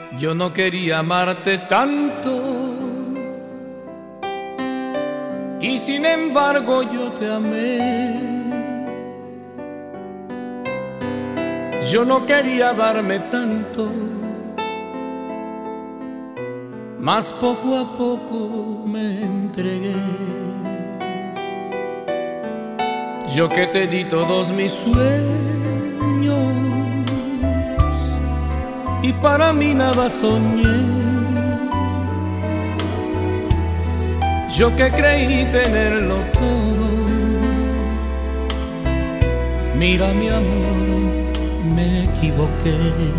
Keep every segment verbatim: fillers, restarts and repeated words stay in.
Yo no quería amarte tanto y sin embargo yo te amé. Yo no quería darme tanto, mas poco a poco me entregué. Yo que te di todos mis sueños y para mí nada soñé. Yo que creí tenerlo todo. Mira mi amor, me equivoqué.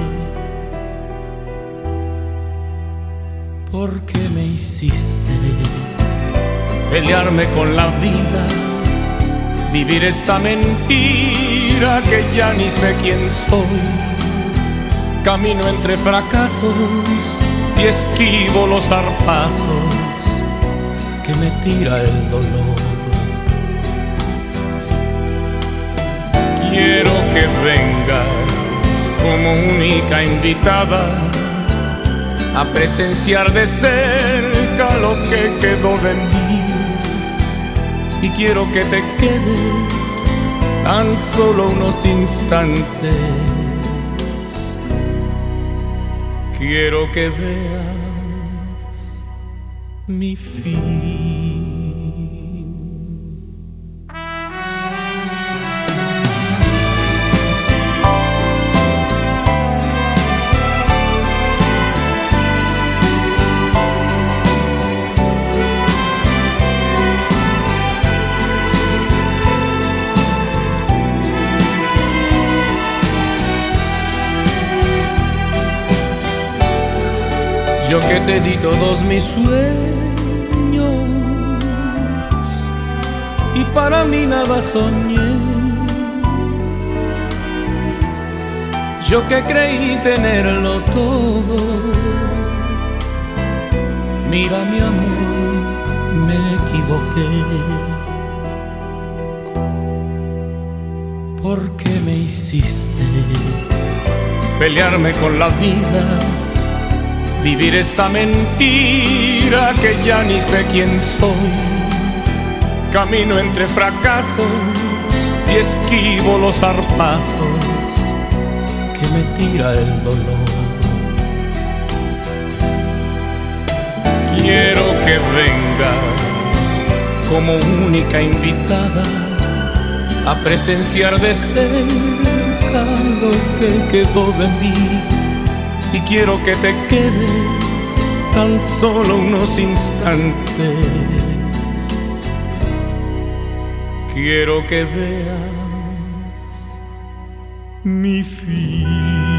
¿Por qué me hiciste pelearme con la vida? Vivir esta mentira que ya ni sé quién soy. Camino entre fracasos y esquivo los zarpazos que me tira el dolor. Quiero que vengas como única invitada a presenciar de cerca lo que quedó de mí. Y quiero que te quedes tan solo unos instantes. Quiero que veas mi fin. Yo que te di todos mis sueños y para mí nada soñé. Yo que creí tenerlo todo. Mira mi amor, me equivoqué. ¿Por qué me hiciste pelearme con la vida? Vivir esta mentira que ya ni sé quién soy. Camino entre fracasos y esquivo los zarpazos que me tira el dolor. Quiero que vengas como única invitada a presenciar de cerca lo que quedó de mí. Y quiero que te quedes tan solo unos instantes. Quiero que veas mi fin.